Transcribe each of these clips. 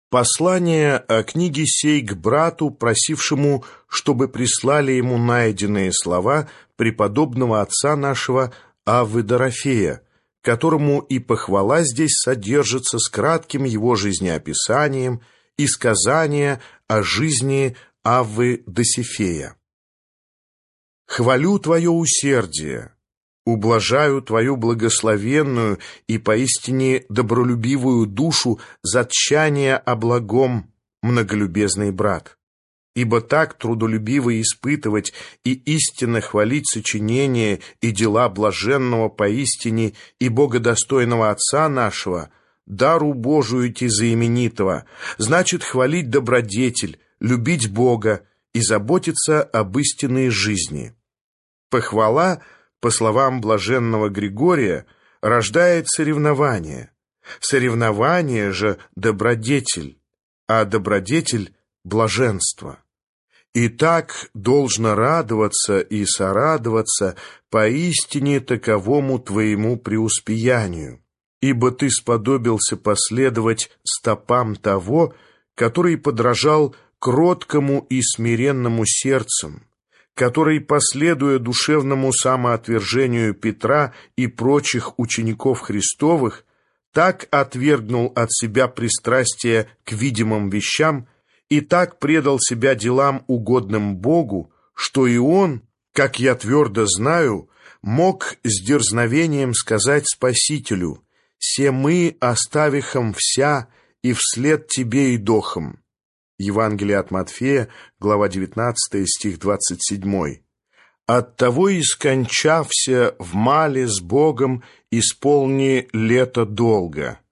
Послание о книге сей к брату, просившему, чтобы прислали ему найденные слова преподобного отца нашего Аввы Дорофея, которому и похвала здесь содержится с кратким его жизнеописанием и сказание о жизни Аввы Досифея. «Хвалю Твое усердие, ублажаю Твою благословенную и поистине добролюбивую душу за тчание о благом, многолюбезный брат. Ибо так трудолюбиво испытывать и истинно хвалить сочинения и дела блаженного поистине и богодостойного Отца нашего, дару Божию тезаименитого, значит хвалить добродетель, любить Бога и заботиться об истинной жизни. Похвала, по словам блаженного Григория, рождает соревнование. Соревнование же — добродетель, а добродетель — блаженство. И так должно радоваться и сорадоваться поистине таковому твоему преуспеянию, ибо ты сподобился последовать стопам того, который подражал кроткому и смиренному сердцем, который, последуя душевному самоотвержению Петра и прочих учеников Христовых, так отвергнул от себя пристрастие к видимым вещам и так предал себя делам, угодным Богу, что и он, как я твердо знаю, мог с дерзновением сказать Спасителю: «Се мы оставихом вся, и вслед тебе идохом». Евангелие от Матфея, глава 19, стих 27. «Оттого и скончався в мале с Богом, исполни лето долго».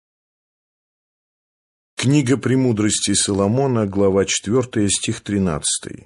Книга «Премудрости Соломона», глава 4, стих 13.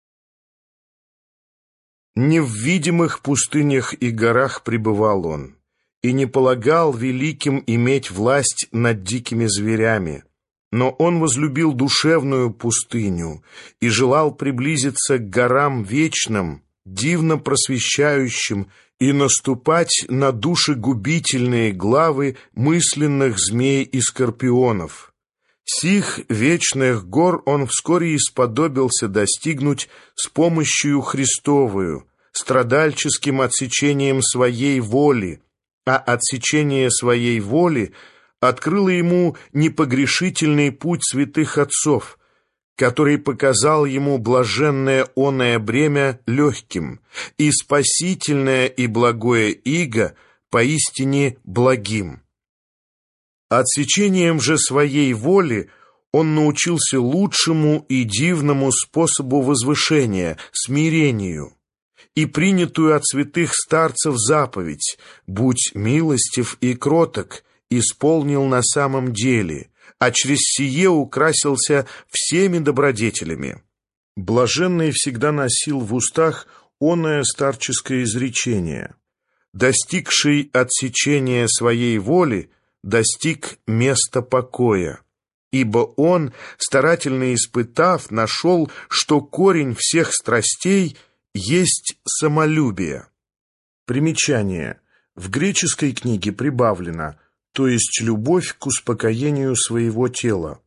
«Не в видимых пустынях и горах пребывал он, и не полагал великим иметь власть над дикими зверями, но он возлюбил душевную пустыню и желал приблизиться к горам вечным, дивно просвещающим, и наступать на души губительные главы мысленных змей и скорпионов. Сих вечных гор он вскоре исподобился достигнуть с помощью Христовою, страдальческим отсечением своей воли, а отсечение своей воли открыло ему непогрешительный путь святых отцов, который показал ему блаженное оное бремя легким и спасительное и благое иго поистине благим. Отсечением же своей воли он научился лучшему и дивному способу возвышения, смирению, и принятую от святых старцев заповедь «Будь милостив и кроток» исполнил на самом деле, а через сие украсился всеми добродетелями. Блаженный всегда носил в устах оное старческое изречение: «Достигший отсечения своей воли достиг места покоя, ибо он, старательно испытав, нашел, что корень всех страстей есть самолюбие». Примечание. В греческой книге прибавлено: то есть любовь к успокоению своего тела.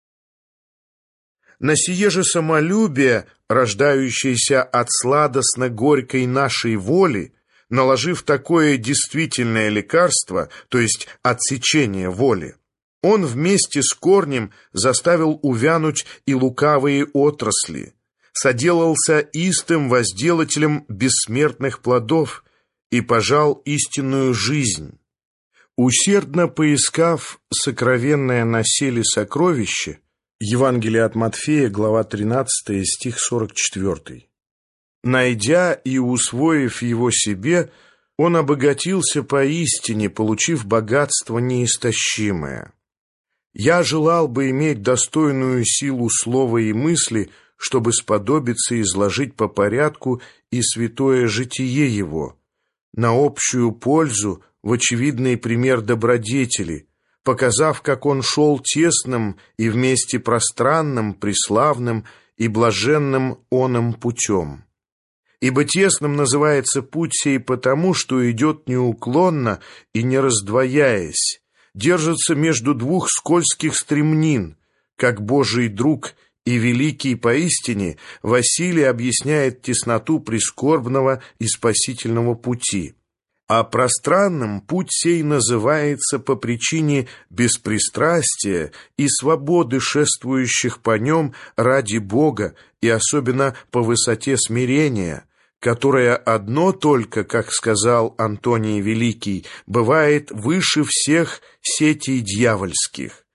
На сие же самолюбие, рождающееся от сладостно-горькой нашей воли, наложив такое действительное лекарство, то есть отсечение воли, он вместе с корнем заставил увянуть и лукавые отрасли, соделался истым возделателем бессмертных плодов и пожал истинную жизнь. Усердно поискав сокровенное на селе сокровище, Евангелие от Матфея, глава 13, стих 44. Найдя и усвоив его себе, он обогатился поистине, получив богатство неистощимое. Я желал бы иметь достойную силу слова и мысли, чтобы сподобиться изложить по порядку и святое житие его, на общую пользу, в очевидный пример добродетели, показав, как он шел тесным и вместе пространным, преславным и блаженным оным путем. Ибо тесным называется путь сей потому, что идет неуклонно и не раздвояясь, держится между двух скользких стремнин, Как Божий друг и великий поистине, Василий объясняет тесноту прискорбного и спасительного пути. А пространным путь сей называется по причине беспристрастия и свободы шествующих по нем ради Бога, и особенно по высоте смирения, которое одно только, как сказал Антоний Великий, бывает выше всех сетей дьявольских.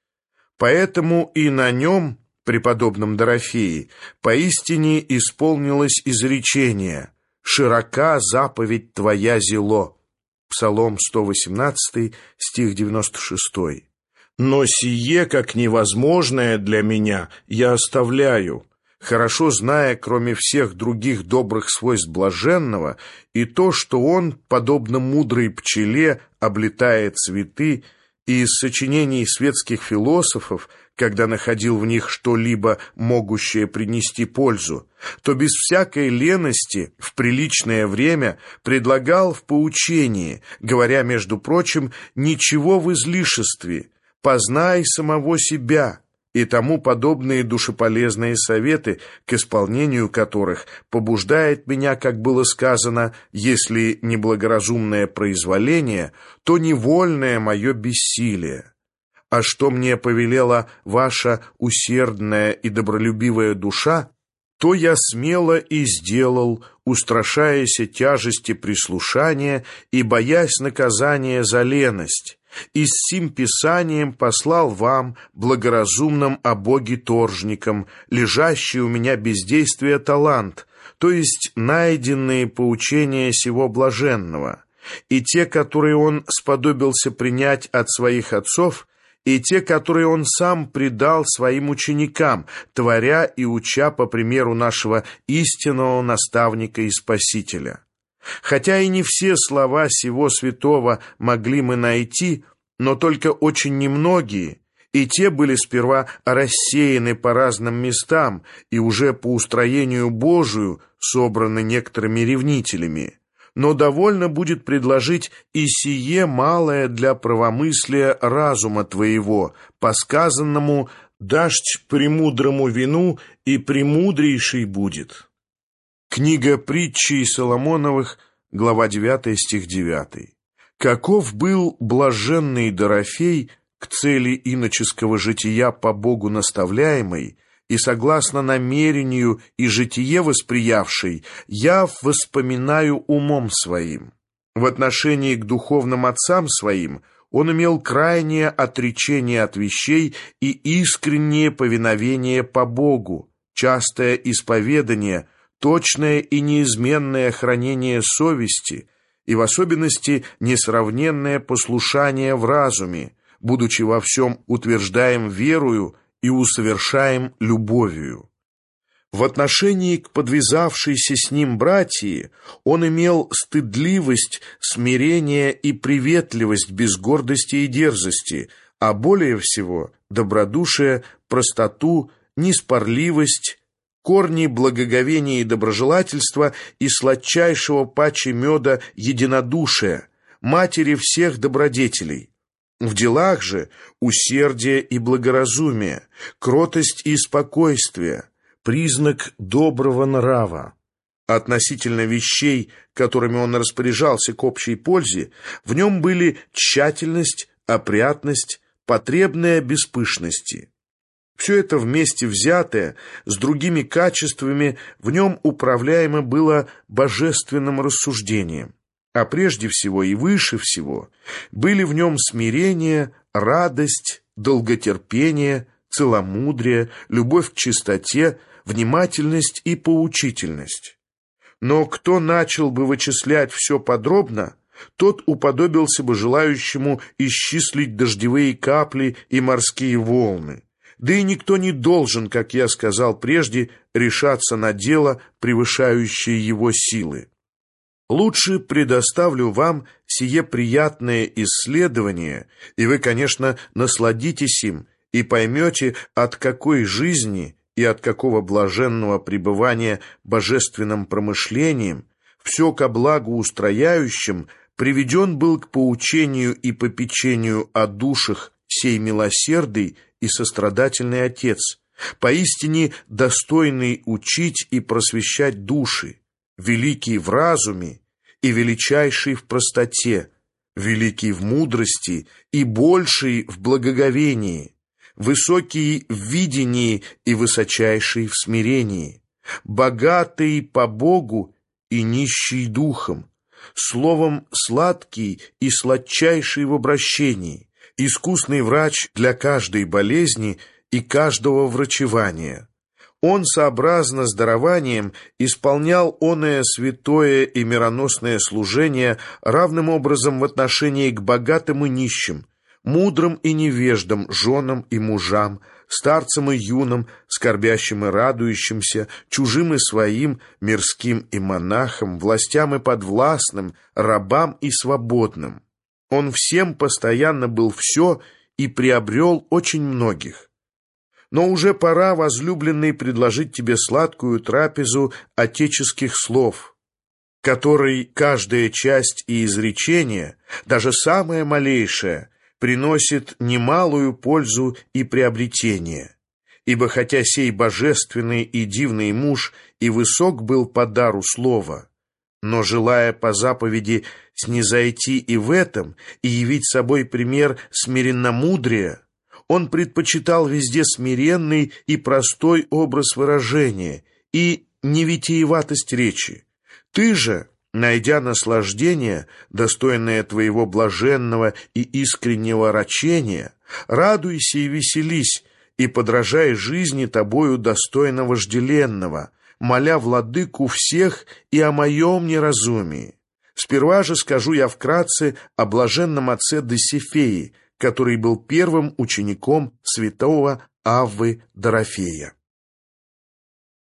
Поэтому и на нем, преподобном Дорофее, поистине исполнилось изречение «Широка заповедь твоя зело». Псалом 118, стих 96. «Но сие, как невозможное для меня, я оставляю, хорошо зная, кроме всех других добрых свойств блаженного, и то, что он, подобно мудрой пчеле, облетает цветы, и из сочинений светских философов, когда находил в них что-либо, могущее принести пользу, то без всякой лености в приличное время предлагал в поучении, говоря, между прочим, «ничего в излишестве, познай самого себя», и тому подобные душеполезные советы, к исполнению которых побуждает меня, как было сказано, если не благоразумное произволение, то невольное мое бессилие. А что мне повелела ваша усердная и добролюбивая душа, то я смело и сделал, устрашаясь тяжести прислушания и боясь наказания за леность, и с сим писанием послал вам, благоразумным о Боге торжникам, лежащий у меня бездействие талант, то есть найденные поучения сего блаженного, и те, которые он сподобился принять от своих отцов, и те, которые он сам предал своим ученикам, творя и уча по примеру нашего истинного наставника и Спасителя. Хотя и не все слова сего святого могли мы найти, но только очень немногие, и те были сперва рассеяны по разным местам и уже по устроению Божию собраны некоторыми ревнителями. Но довольно будет предложить и сие малое для правомыслия разума твоего, по сказанному «дашь премудрому вину, и премудрейший будет». Книга притчей Соломоновых, глава 9, стих 9. «Каков был блаженный Дорофей, к цели иноческого жития по Богу наставляемый, и согласно намерению и житие восприявший, я воспоминаю умом своим. В отношении к духовным отцам своим он имел крайнее отречение от вещей и искреннее повиновение по Богу, частое исповедание, точное и неизменное хранение совести и в особенности несравненное послушание в разуме, будучи во всем утверждаем верою и усовершаем любовью. В отношении к подвязавшейся с ним братьи он имел стыдливость, смирение и приветливость без гордости и дерзости, а более всего добродушие, простоту, неспорливость, корни благоговения и доброжелательства и сладчайшего паче меда единодушия, матери всех добродетелей. В делах же усердие и благоразумие, кротость и спокойствие, признак доброго нрава. Относительно вещей, которыми он распоряжался к общей пользе, в нем были тщательность, опрятность, потребная без пышности. Все это вместе взятое, с другими качествами, в нем управляемо было божественным рассуждением. А прежде всего и выше всего были в нем смирение, радость, долготерпение, целомудрие, любовь к чистоте, внимательность и поучительность. Но кто начал бы вычислять все подробно, тот уподобился бы желающему исчислить дождевые капли и морские волны. Да и никто не должен, как я сказал прежде, решаться на дело, превышающее его силы. Лучше предоставлю вам сие приятное исследование, и вы, конечно, насладитесь им и поймете, от какой жизни и от какого блаженного пребывания божественным промышлением, все ко благу устрояющим, приведен был к поучению и попечению о душах сей милосердый и сострадательный Отец, поистине достойный учить и просвещать души, великий в разуме и величайший в простоте, великий в мудрости и больший в благоговении, высокий в видении и высочайший в смирении, богатый по Богу и нищий духом, словом сладкий и сладчайший в обращении, искусный врач для каждой болезни и каждого врачевания. Он, сообразно с дарованием, исполнял оное святое и мироносное служение равным образом в отношении к богатым и нищим, мудрым и невеждам, женам и мужам, старцам и юнам, скорбящим и радующимся, чужим и своим, мирским и монахам, властям и подвластным, рабам и свободным. Он всем постоянно был все и приобрел очень многих. Но уже пора, возлюбленный, предложить тебе сладкую трапезу отеческих слов, которой каждая часть и изречение, даже самое малейшее, приносит немалую пользу и приобретение. Ибо хотя сей божественный и дивный муж и высок был по дару слова, но, желая по заповеди снизойти и в этом, и явить собой пример смиренномудрия, он предпочитал везде смиренный и простой образ выражения и невитиеватость речи. Ты же, найдя наслаждение, достойное твоего блаженного и искреннего рачения, радуйся и веселись, и подражай жизни тобою достойно вожделенного, моля владыку всех и о моем неразумии. Сперва же скажу я вкратце о блаженном отце Досифеи, который был первым учеником святого Аввы Дорофея.